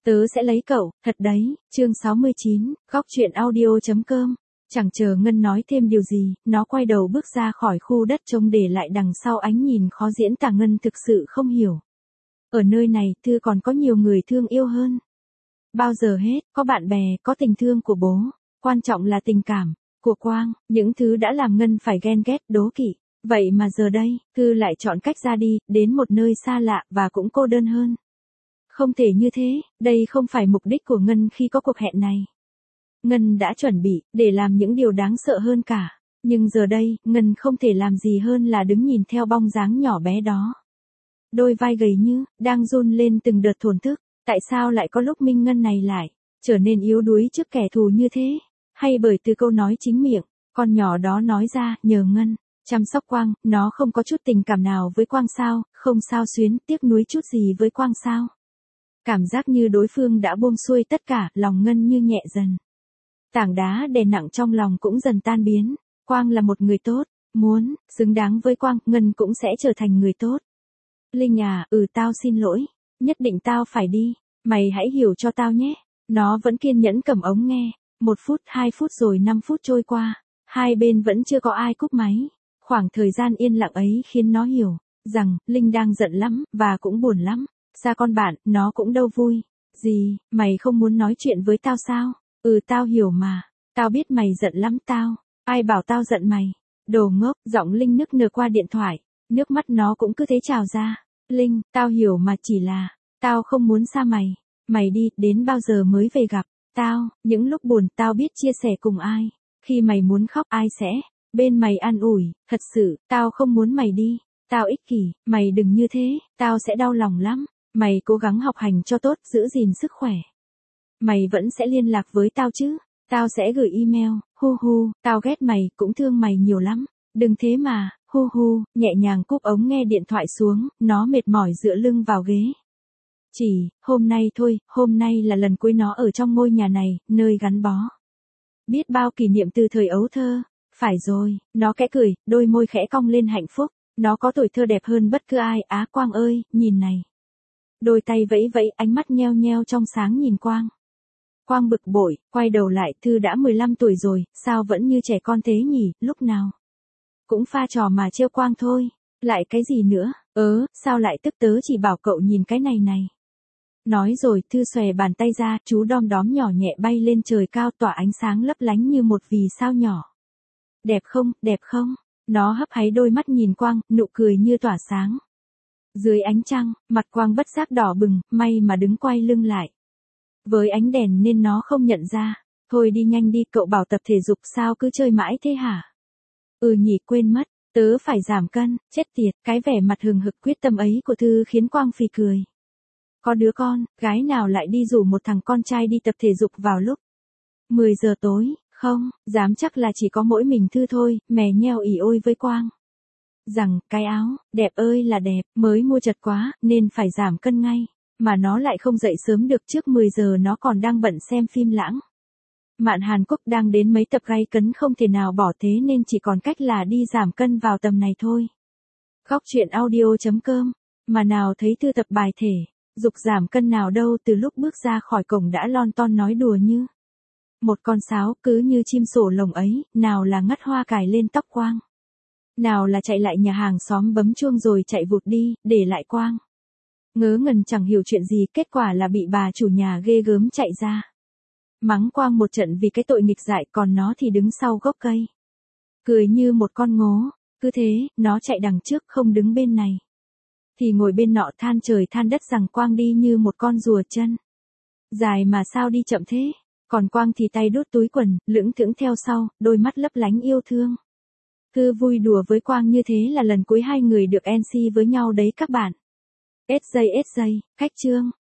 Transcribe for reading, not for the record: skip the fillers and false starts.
Tớ sẽ lấy cậu, thật đấy, chương 69, góc truyện audio.com. Chẳng chờ Ngân nói thêm điều gì, nó quay đầu bước ra khỏi khu đất trống để lại đằng sau ánh nhìn khó diễn tả. Ngân thực sự không hiểu. Ở nơi này, Thư còn có nhiều người thương yêu hơn. Bao giờ hết, có bạn bè, có tình thương của bố. Quan trọng là tình cảm, của Quang, những thứ đã làm Ngân phải ghen ghét, đố kỵ. Vậy mà giờ đây, Thư lại chọn cách ra đi, đến một nơi xa lạ, và cũng cô đơn hơn. Không thể như thế, đây không phải mục đích của Ngân khi có cuộc hẹn này. Ngân đã chuẩn bị, để làm những điều đáng sợ hơn cả. Nhưng giờ đây, Ngân không thể làm gì hơn là đứng nhìn theo bóng dáng nhỏ bé đó. Đôi vai gầy như, đang run lên từng đợt thổn thức. Tại sao lại có lúc Minh Ngân này lại, trở nên yếu đuối trước kẻ thù như thế? Hay bởi từ câu nói chính miệng, con nhỏ đó nói ra, nhờ Ngân chăm sóc Quang, nó không có chút tình cảm nào với Quang sao, không sao xuyến, tiếc nuối chút gì với Quang sao? Cảm giác như đối phương đã buông xuôi tất cả, lòng Ngân như nhẹ dần. Tảng đá đè nặng trong lòng cũng dần tan biến. Quang là một người tốt, muốn, xứng đáng với Quang, Ngân cũng sẽ trở thành người tốt. Linh à, tao xin lỗi, nhất định tao phải đi, mày hãy hiểu cho tao nhé. Nó vẫn kiên nhẫn cầm ống nghe, 1 phút, 2 phút rồi 5 phút trôi qua, hai bên vẫn chưa có ai cúp máy. Khoảng thời gian yên lặng ấy khiến nó hiểu, rằng, Linh đang giận lắm, và cũng buồn lắm. Xa con bạn, nó cũng đâu vui. Gì, mày không muốn nói chuyện với tao sao? Tao hiểu mà. Tao biết mày giận lắm tao. Ai bảo tao giận mày? Đồ ngốc, giọng Linh nức nở qua điện thoại. Nước mắt nó cũng cứ thế trào ra. Linh, tao hiểu mà, chỉ là, tao không muốn xa mày. Mày đi, đến bao giờ mới về gặp? Tao, những lúc buồn, tao biết chia sẻ cùng ai. Khi mày muốn khóc, ai sẽ bên mày an ủi. Thật sự, tao không muốn mày đi. Tao ích kỷ, mày đừng như thế, tao sẽ đau lòng lắm. Mày cố gắng học hành cho tốt, giữ gìn sức khỏe. Mày vẫn sẽ liên lạc với tao chứ? Tao sẽ gửi email, tao ghét mày, cũng thương mày nhiều lắm. Đừng thế mà, nhẹ nhàng cúp ống nghe điện thoại xuống, nó mệt mỏi dựa lưng vào ghế. Chỉ, hôm nay thôi, hôm nay là lần cuối nó ở trong ngôi nhà này, nơi gắn bó. Biết bao kỷ niệm từ thời ấu thơ. Phải rồi, nó khẽ cười, đôi môi khẽ cong lên hạnh phúc. Nó có tuổi thơ đẹp hơn bất cứ ai. Á Quang ơi, nhìn này. Đôi tay vẫy vẫy, ánh mắt nheo nheo trong sáng nhìn Quang. Quang bực bội, quay đầu lại, Thư đã 15 tuổi rồi, sao vẫn như trẻ con thế nhỉ, lúc nào cũng pha trò mà trêu Quang thôi. Lại cái gì nữa? Sao lại tức, tớ chỉ bảo cậu nhìn cái này này. Nói rồi, Thư xòe bàn tay ra, chú đom đóm nhỏ nhẹ bay lên trời cao, tỏa ánh sáng lấp lánh như một vì sao nhỏ. Đẹp không, đẹp không? Nó hấp háy đôi mắt nhìn Quang, nụ cười như tỏa sáng. Dưới ánh trăng, mặt Quang bất giác đỏ bừng, may mà đứng quay lưng lại. Với ánh đèn nên nó không nhận ra. Thôi đi nhanh đi, cậu bảo tập thể dục sao cứ chơi mãi thế hả? Nhỉ, quên mất, tớ phải giảm cân, chết tiệt. Cái vẻ mặt hừng hực quyết tâm ấy của Thư khiến Quang phì cười. Có đứa con, gái nào lại đi rủ một thằng con trai đi tập thể dục vào lúc 10 giờ tối, không, dám chắc là chỉ có mỗi mình Thư thôi, mè nheo ỉ ôi với Quang. Rằng, cái áo, đẹp ơi là đẹp, mới mua chật quá, nên phải giảm cân ngay. Mà nó lại không dậy sớm được, trước 10 giờ nó còn đang bận xem phim lãng mạn Hàn Quốc đang đến mấy tập gay cấn không thể nào bỏ, thế nên chỉ còn cách là đi giảm cân vào tầm này thôi. Góc truyện audio.com, mà nào thấy Thư tập bài thể, dục giảm cân nào đâu, từ lúc bước ra khỏi cổng đã lon ton nói đùa như một con sáo, cứ như chim sổ lồng ấy, nào là ngắt hoa cài lên tóc Quang. Nào là chạy lại nhà hàng xóm bấm chuông rồi chạy vụt đi, để lại Quang ngớ ngẩn chẳng hiểu chuyện gì, kết quả là bị bà chủ nhà ghê gớm chạy ra mắng Quang một trận vì cái tội nghịch dại, còn nó thì đứng sau gốc cây cười như một con ngố. Cứ thế, nó chạy đằng trước không đứng bên này thì ngồi bên nọ, than trời than đất rằng Quang đi như một con rùa chân dài mà sao đi chậm thế. Còn Quang thì tay đút túi quần, lững thững theo sau, đôi mắt lấp lánh yêu thương. Thư vui đùa với Quang như thế là lần cuối hai người được NC với nhau đấy các bạn. SJ, cách chương.